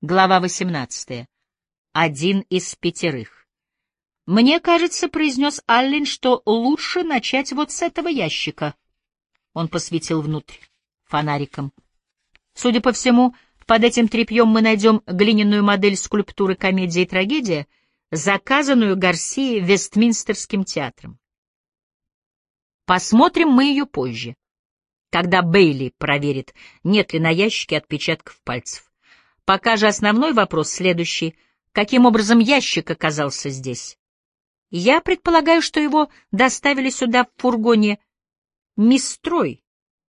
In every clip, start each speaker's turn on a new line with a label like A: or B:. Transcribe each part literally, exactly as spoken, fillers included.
A: Глава восемнадцатая. Один из пятерых. «Мне кажется, — произнес Аллен, — что лучше начать вот с этого ящика». Он посветил внутрь фонариком. «Судя по всему, под этим тряпьем мы найдем глиняную модель скульптуры «Комедия и трагедия», заказанную Гарсией Вестминстерским театром. Посмотрим мы ее позже, когда Бейли проверит, нет ли на ящике отпечатков пальцев. Пока же основной вопрос следующий. Каким образом ящик оказался здесь? Я предполагаю, что его доставили сюда в фургоне «Мистрой»,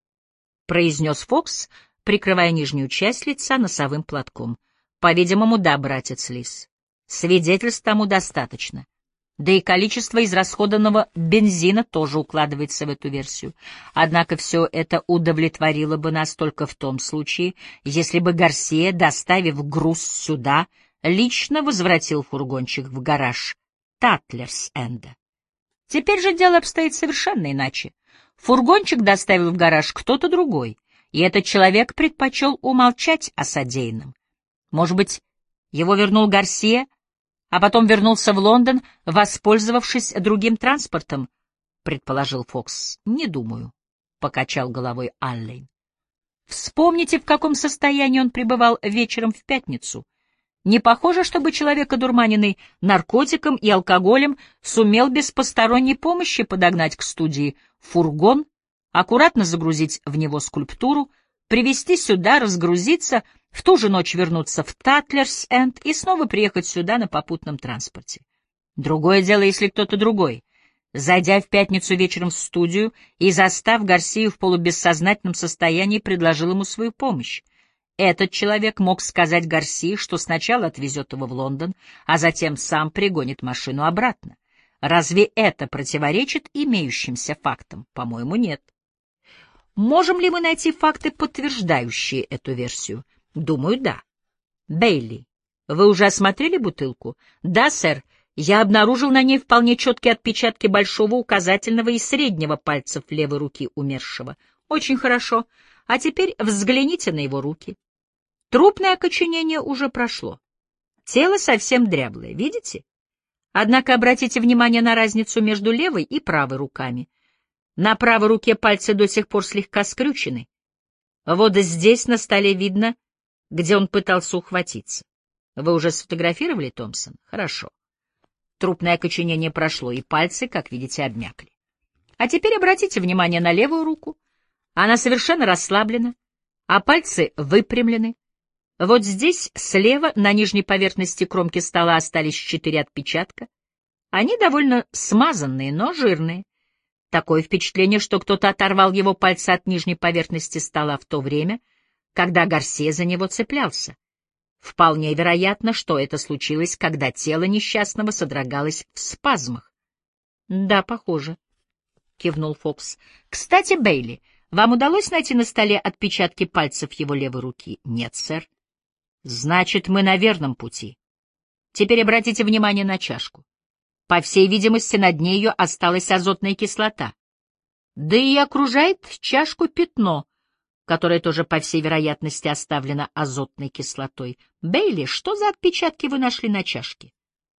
A: — произнес Фокс, прикрывая нижнюю часть лица носовым платком. По-видимому, да, братец Лис. Свидетельств тому достаточно. Да и количество израсходованного бензина тоже укладывается в эту версию. Однако все это удовлетворило бы нас только в том случае, если бы Гарсия, доставив груз сюда, лично возвратил фургончик в гараж Татлерс-Энда. Теперь же дело обстоит совершенно иначе. Фургончик доставил в гараж кто-то другой, и этот человек предпочел умолчать о содеянном. Может быть, его вернул Гарсия, а потом вернулся в Лондон, воспользовавшись другим транспортом, — предположил Фокс. — Не думаю, — покачал головой Аллен. Вспомните, в каком состоянии он пребывал вечером в пятницу. Не похоже, чтобы человек, одурманенный наркотиком и алкоголем, сумел без посторонней помощи подогнать к студии фургон, аккуратно загрузить в него скульптуру, привезти сюда, разгрузиться, в ту же ночь вернуться в Татлерс-Энд и снова приехать сюда на попутном транспорте. Другое дело, если кто-то другой, зайдя в пятницу вечером в студию и застав Гарсию в полубессознательном состоянии, предложил ему свою помощь. Этот человек мог сказать Гарсии, что сначала отвезет его в Лондон, а затем сам пригонит машину обратно. Разве это противоречит имеющимся фактам? По-моему, нет. Можем ли мы найти факты, подтверждающие эту версию? Думаю, да. Бейли, вы уже осмотрели бутылку? Да, сэр. Я обнаружил на ней вполне четкие отпечатки большого, указательного и среднего пальцев левой руки умершего. Очень хорошо. А теперь взгляните на его руки. Трупное окоченение уже прошло. Тело совсем дряблое, видите? Однако обратите внимание на разницу между левой и правой руками. На правой руке пальцы до сих пор слегка скрючены. Вот здесь на столе видно, где он пытался ухватиться. Вы уже сфотографировали, Томпсон? Хорошо. Трупное окоченение прошло, и пальцы, как видите, обмякли. А теперь обратите внимание на левую руку. Она совершенно расслаблена, а пальцы выпрямлены. Вот здесь, слева, на нижней поверхности кромки стола остались четыре отпечатка. Они довольно смазанные, но жирные. Такое впечатление, что кто-то оторвал его пальцы от нижней поверхности стола в то время, когда Гарсия за него цеплялся. Вполне вероятно, что это случилось, когда тело несчастного содрогалось в спазмах. — Да, похоже, — кивнул Фокс. — Кстати, Бейли, вам удалось найти на столе отпечатки пальцев его левой руки? — Нет, сэр. — Значит, мы на верном пути. Теперь обратите внимание на чашку. По всей видимости, на дне ее осталась азотная кислота. Да и окружает чашку пятно, которое тоже, по всей вероятности, оставлено азотной кислотой. Бейли, что за отпечатки вы нашли на чашке?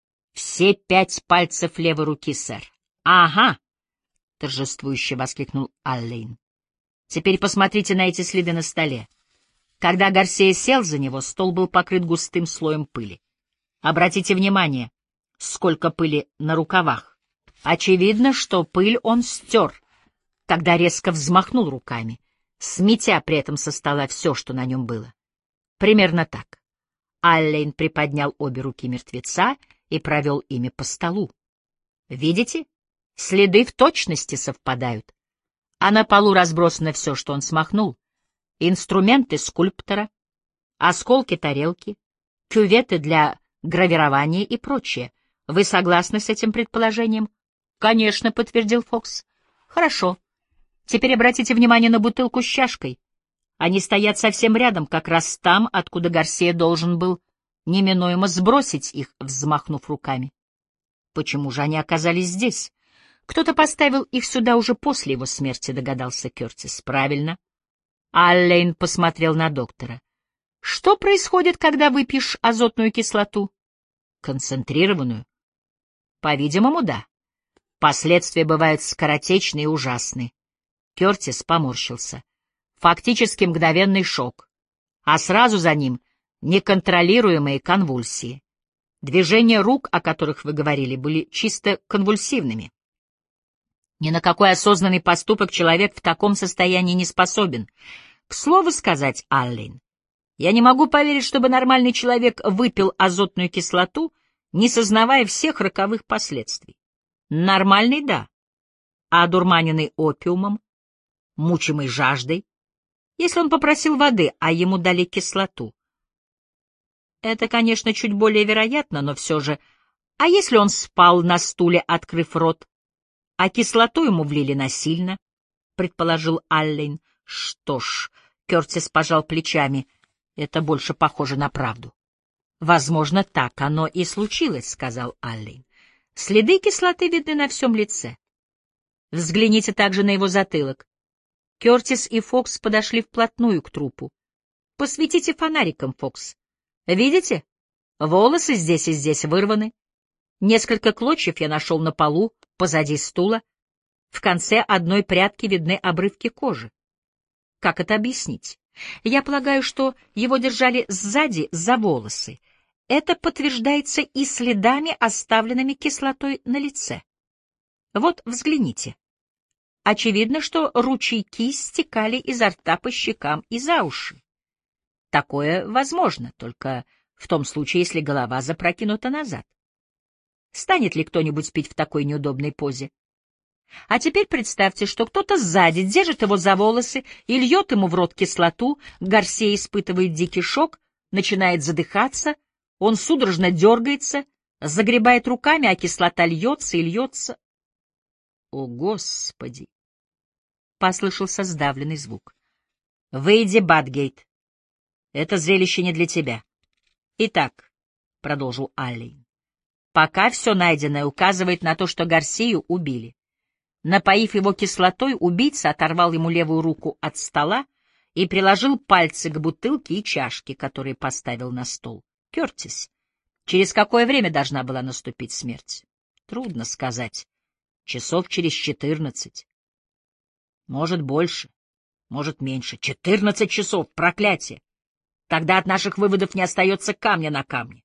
A: Все пять пальцев левой руки, сэр. Ага, торжествующе воскликнул Аллен. Теперь посмотрите на эти следы на столе. Когда Гарсия сел за него, стол был покрыт густым слоем пыли. Обратите внимание, сколько пыли на рукавах. Очевидно, что пыль он стер, когда резко взмахнул руками, сметя при этом со стола все, что на нем было. Примерно так. Аллен приподнял обе руки мертвеца и провел ими по столу. Видите? Следы в точности совпадают. А на полу разбросано все, что он смахнул. Инструменты скульптора, осколки тарелки, кюветы для гравирования и прочее. Вы согласны с этим предположением? Конечно, подтвердил Фокс. Хорошо. Теперь обратите внимание на бутылку с чашкой. Они стоят совсем рядом, как раз там, откуда Гарсия должен был неминуемо сбросить их, взмахнув руками. Почему же они оказались здесь? Кто-то поставил их сюда уже после его смерти, догадался Кертис. Правильно. Аллен посмотрел на доктора. Что происходит, когда выпьешь азотную кислоту? Концентрированную? По-видимому, да. Последствия бывают скоротечны и ужасны. Кертис поморщился. Фактически мгновенный шок, а сразу за ним неконтролируемые конвульсии. Движения рук, о которых вы говорили, были чисто конвульсивными. Ни на какой осознанный поступок человек в таком состоянии не способен. К слову сказать, Аллен, я не могу поверить, чтобы нормальный человек выпил азотную кислоту, не сознавая всех роковых последствий. Нормальный — да. А одурманенный опиумом, мучимый жаждой, если он попросил воды, а ему дали кислоту. Это, конечно, чуть более вероятно, но все же... А если он спал на стуле, открыв рот, а кислоту ему влили насильно, — предположил Аллен. Что ж, Кертис пожал плечами, это больше похоже на правду. Возможно, так оно и случилось, — сказал Аллен. Следы кислоты видны на всем лице. Взгляните также на его затылок. Кертис и Фокс подошли вплотную к трупу. Посветите фонариком, Фокс. Видите? Волосы здесь и здесь вырваны. Несколько клочьев я нашел на полу, позади стула. В конце одной прядки видны обрывки кожи. Как это объяснить? Я полагаю, что его держали сзади за волосы. Это подтверждается и следами, оставленными кислотой на лице. Вот, взгляните. Очевидно, что ручейки стекали изо рта по щекам и за уши. Такое возможно, только в том случае, если голова запрокинута назад. Станет ли кто-нибудь пить в такой неудобной позе? А теперь представьте, что кто-то сзади держит его за волосы и льет ему в рот кислоту, Гарсия испытывает дикий шок, начинает задыхаться, он судорожно дергается, загребает руками, а кислота льется и льется. О, Господи! Послышался сдавленный звук. Выйди, Бадгейт. Это зрелище не для тебя. Итак, — продолжил Аллен, — пока все найденное указывает на то, что Гарсию убили. Напоив его кислотой, убийца оторвал ему левую руку от стола и приложил пальцы к бутылке и чашке, которые поставил на стол. Кертис, через какое время должна была наступить смерть? Трудно сказать. Часов через четырнадцать. Может, больше, может, меньше. Четырнадцать часов, проклятие! Тогда от наших выводов не остается камня на камне.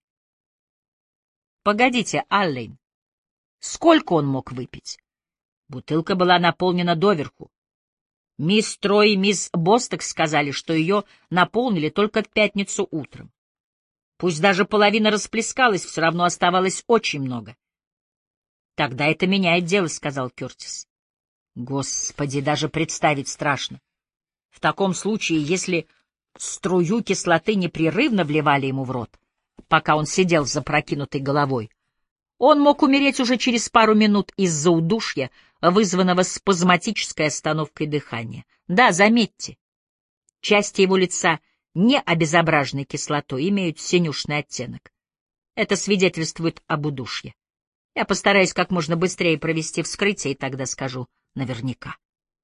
A: Погодите, Аллен, сколько он мог выпить? Бутылка была наполнена доверху. Мисс Трой и мисс Босток сказали, что ее наполнили только в пятницу утром. Пусть даже половина расплескалась, все равно оставалось очень много. — Тогда это меняет дело, — сказал Кертис. — Господи, даже представить страшно. В таком случае, если струю кислоты непрерывно вливали ему в рот, пока он сидел с запрокинутой головой, он мог умереть уже через пару минут из-за удушья, вызванного спазматической остановкой дыхания. Да, заметьте, части его лица, не обезображенной кислотой, имеют синюшный оттенок. Это свидетельствует об удушье. Я постараюсь как можно быстрее провести вскрытие, и тогда скажу наверняка.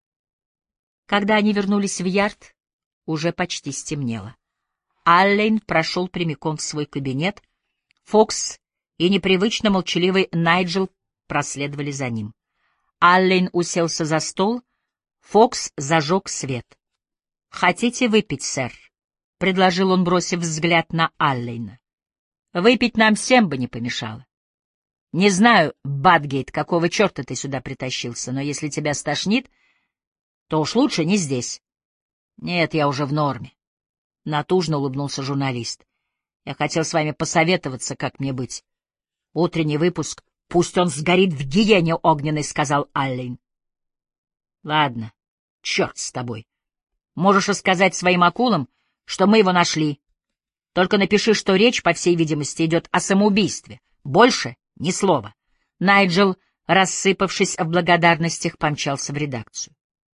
A: Когда они вернулись в ярд, уже почти стемнело. Аллен прошел прямиком в свой кабинет. Фокс и непривычно молчаливый Найджел проследовали за ним. Аллен уселся за стол, Фокс зажег свет. — Хотите выпить, сэр? — предложил он, бросив взгляд на Аллена. — Выпить нам всем бы не помешало. Не знаю, Бадгейт, какого черта ты сюда притащился, но если тебя стошнит, то уж лучше не здесь. Нет, я уже в норме. Натужно улыбнулся журналист. Я хотел с вами посоветоваться, как мне быть. Утренний выпуск, пусть он сгорит в гиене огненной, сказал Аллен. Ладно, черт с тобой. Можешь рассказать своим акулам, что мы его нашли. Только напиши, что речь, по всей видимости, идет о самоубийстве. Больше ни слова. Найджел, рассыпавшись в благодарностях, помчался в редакцию.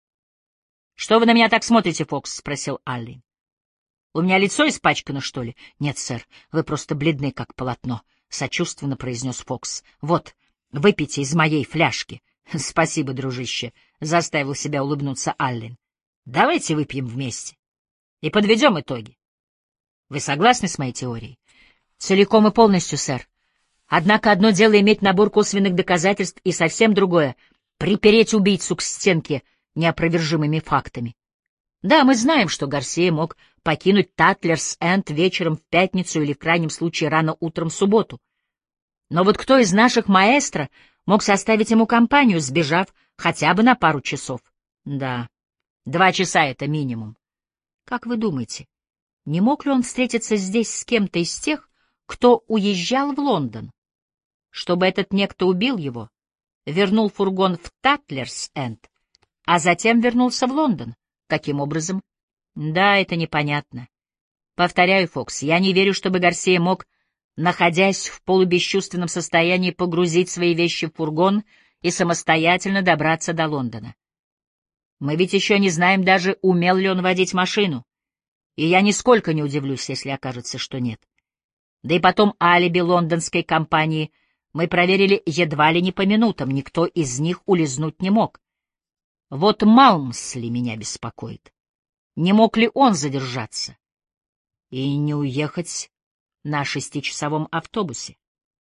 A: — Что вы на меня так смотрите, Фокс? — спросил Аллен. — У меня лицо испачкано, что ли? — Нет, сэр, вы просто бледны, как полотно, — сочувственно произнес Фокс. — Вот, выпейте из моей фляжки. — Спасибо, дружище, — заставил себя улыбнуться Аллен. — Давайте выпьем вместе и подведем итоги. Вы согласны с моей теорией? Целиком и полностью, сэр. Однако одно дело иметь набор косвенных доказательств, и совсем другое — припереть убийцу к стенке неопровержимыми фактами. Да, мы знаем, что Гарсия мог покинуть Татлерс-Энд вечером в пятницу или, в крайнем случае, рано утром в субботу. Но вот кто из наших маэстро мог составить ему компанию, сбежав хотя бы на пару часов? Да, два часа — это минимум. Как вы думаете, не мог ли он встретиться здесь с кем-то из тех, кто уезжал в Лондон, чтобы этот некто убил его, вернул фургон в Татлерс-Энд, а затем вернулся в Лондон? Каким образом? Да, это непонятно. Повторяю, Фокс, я не верю, чтобы Гарсия мог, находясь в полубесчувственном состоянии, погрузить свои вещи в фургон и самостоятельно добраться до Лондона. Мы ведь еще не знаем даже, умел ли он водить машину, и я нисколько не удивлюсь, если окажется, что нет. Да и потом алиби лондонской компании мы проверили едва ли не по минутам, никто из них улизнуть не мог. Вот Малмсли меня беспокоит. Не мог ли он задержаться и не уехать на шестичасовом автобусе?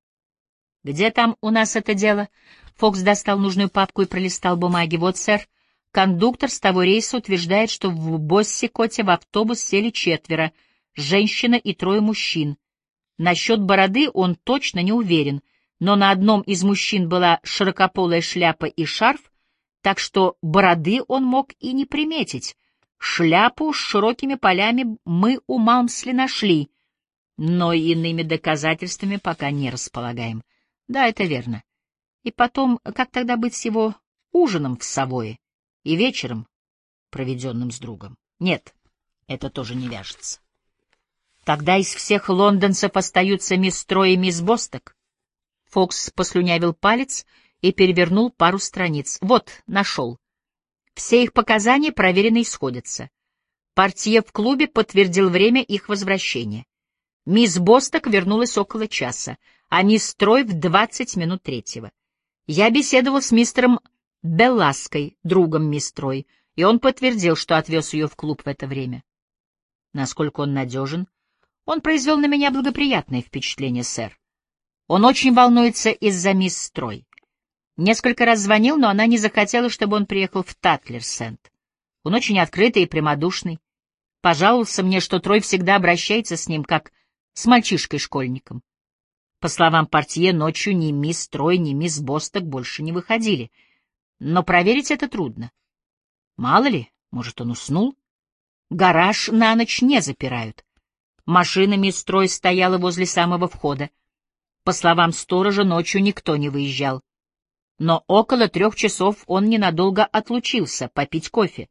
A: Где там у нас это дело? Фокс достал нужную папку и пролистал бумаги. Вот, сэр, кондуктор с того рейса утверждает, что в Боссикоте в автобус сели четверо, женщина и трое мужчин. Насчет бороды он точно не уверен, но на одном из мужчин была широкополая шляпа и шарф, так что бороды он мог и не приметить. Шляпу с широкими полями мы у Малмсли нашли, но иными доказательствами пока не располагаем. Да, это верно. И потом, как тогда быть с его ужином в Савое и вечером, проведенным с другом? Нет, это тоже не вяжется. Тогда из всех лондонцев остаются мисс Трой и мисс Босток. Фокс послюнявил палец и перевернул пару страниц. Вот, нашел. Все их показания проверены и сходятся. Портье в клубе подтвердил время их возвращения. Мисс Босток вернулась около часа, а мисс Трой в двадцать минут третьего. Я беседовал с мистером Беллаской, другом мисс Трой, и он подтвердил, что отвез ее в клуб в это время. Насколько он надежен? Он произвел на меня благоприятное впечатление, сэр. Он очень волнуется из-за мисс Трой. Несколько раз звонил, но она не захотела, чтобы он приехал в Татлерс-Энд. Он очень открытый и прямодушный. Пожаловался мне, что Трой всегда обращается с ним, как с мальчишкой-школьником. По словам портье, ночью ни мисс Трой, ни мисс Босток больше не выходили. Но проверить это трудно. Мало ли, может, он уснул? Гараж на ночь не запирают. Машина мисс Трой стояла возле самого входа. По словам сторожа, ночью никто не выезжал. Но около трех часов он ненадолго отлучился попить кофе.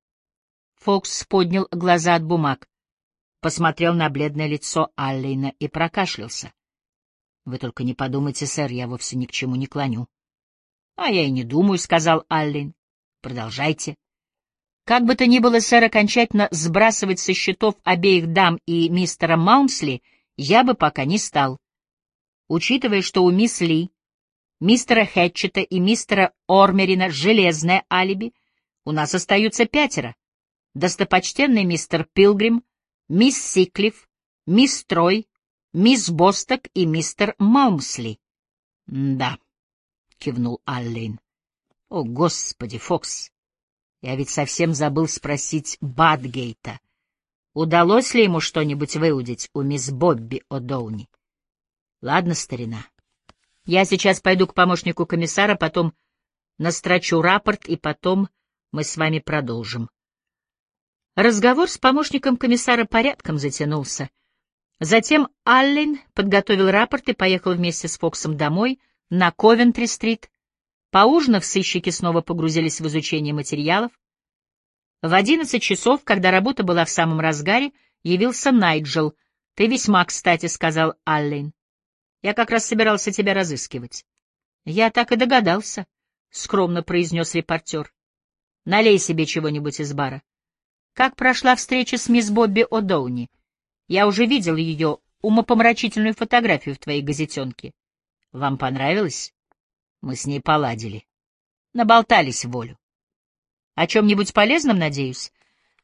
A: Фокс поднял глаза от бумаг, посмотрел на бледное лицо Аллейна и прокашлялся. — Вы только не подумайте, сэр, я вовсе ни к чему не клоню. — А я и не думаю, — сказал Аллейн. — Продолжайте. Как бы то ни было, сэр, окончательно сбрасывать со счетов обеих дам и мистера Маунсли я бы пока не стал. Учитывая, что у мисс Ли, мистера Хэтчета и мистера Ормерина железное алиби, у нас остаются пятеро. Достопочтенный мистер Пилгрим, мисс Сиклиф, мисс Трой, мисс Босток и мистер Маунсли. — Да, — кивнул Аллейн. — О, Господи, Фокс! Я ведь совсем забыл спросить Бадгейта, удалось ли ему что-нибудь выудить у мисс Бобби О'Доуни. Ладно, старина. Я сейчас пойду к помощнику комиссара, потом настрочу рапорт, и потом мы с вами продолжим. Разговор с помощником комиссара порядком затянулся. Затем Аллен подготовил рапорт и поехал вместе с Фоксом домой на Ковентри-стрит. Поужинав, сыщики снова погрузились в изучение материалов. В одиннадцать часов, когда работа была в самом разгаре, явился Найджел. — Ты весьма кстати, — сказал Аллен. — Я как раз собирался тебя разыскивать. — Я так и догадался, — скромно произнес репортер. — Налей себе чего-нибудь из бара. Как прошла встреча с мисс Бобби О'Доуни? Я уже видел ее умопомрачительную фотографию в твоей газетенке. Вам понравилось? Мы с ней поладили. Наболтались в волю. О чем-нибудь полезном, надеюсь?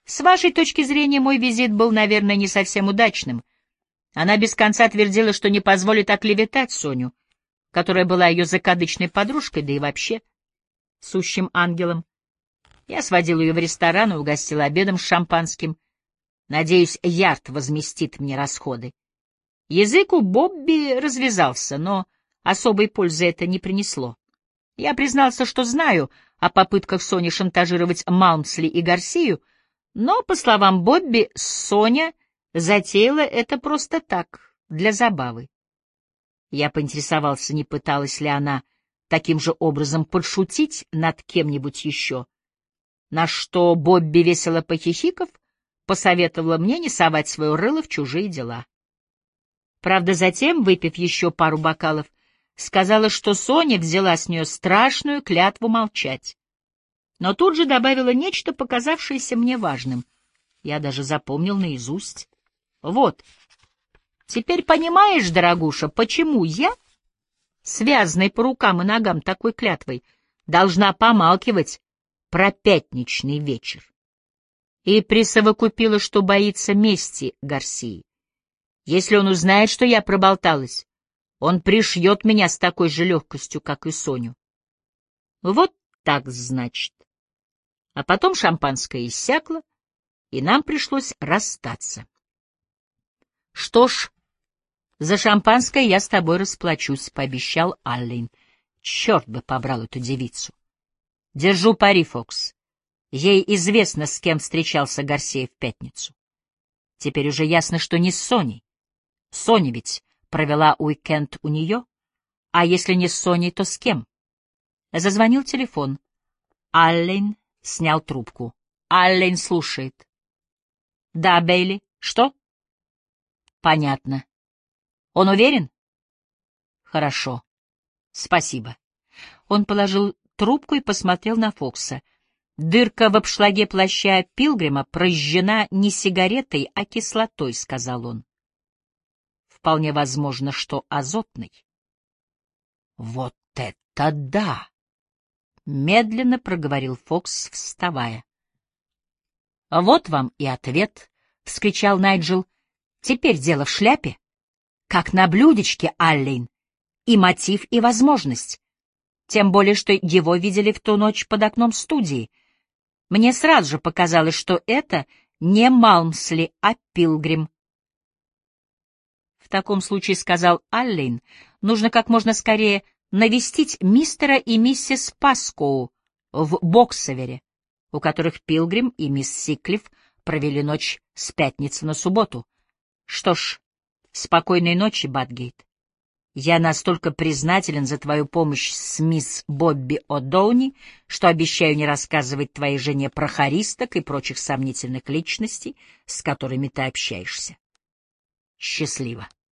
A: С вашей точки зрения, мой визит был, наверное, не совсем удачным. Она без конца твердила, что не позволит оклеветать Соню, которая была ее закадычной подружкой, да и вообще сущим ангелом. Я сводил ее в ресторан и угостил обедом с шампанским. Надеюсь, Ярд возместит мне расходы. Язык у Бобби развязался, но особой пользы это не принесло. Я признался, что знаю о попытках Сони шантажировать Малмсли и Гарсию, но, по словам Бобби, Соня затеяла это просто так, для забавы. Я поинтересовался, не пыталась ли она таким же образом подшутить над кем-нибудь еще, на что Бобби, весело похихиков, посоветовала мне не совать свое рыло в чужие дела. Правда, затем, выпив еще пару бокалов, сказала, что Соня взяла с нее страшную клятву молчать. Но тут же добавила нечто, показавшееся мне важным. Я даже запомнил наизусть. Вот. Теперь понимаешь, дорогуша, почему я, связанной по рукам и ногам такой клятвой, должна помалкивать про пятничный вечер? И присовокупила, что боится мести Гарсии. Если он узнает, что я проболталась, он пришьет меня с такой же легкостью, как и Соню. Вот так, значит. А потом шампанское иссякло, и нам пришлось расстаться. Что ж, за шампанское я с тобой расплачусь, — пообещал Аллен. Черт бы побрал эту девицу. Держу пари, Фокс. Ей известно, с кем встречался Гарсия в пятницу. Теперь уже ясно, что не с Соней. Соня ведь провела уикенд у нее, а если не с Соней, то с кем? Зазвонил телефон. Аллен снял трубку. Аллен слушает. — Да, Бейли. Что? — Понятно. — Он уверен? — Хорошо. Спасибо. Он положил трубку и посмотрел на Фокса. Дырка в обшлаге плаща Пилгрима прожжена не сигаретой, а кислотой, — сказал он. Вполне возможно, что азотной. — Вот это да! — медленно проговорил Фокс, вставая. — Вот вам и ответ, — вскричал Найджел. — Теперь дело в шляпе. Как на блюдечке, Аллен. И мотив, и возможность. Тем более, что его видели в ту ночь под окном студии. Мне сразу же показалось, что это не Малмсли, а Пилгрим. В таком случае, — сказал Аллен, — нужно как можно скорее навестить мистера и миссис Паскоу в Боксавере, у которых Пилгрим и мисс Сиклиф провели ночь с пятницы на субботу. Что ж, спокойной ночи, Батгейт. Я настолько признателен за твою помощь с мисс Бобби О'Доуни, что обещаю не рассказывать твоей жене про хористок и прочих сомнительных личностей, с которыми ты общаешься. Счастливо.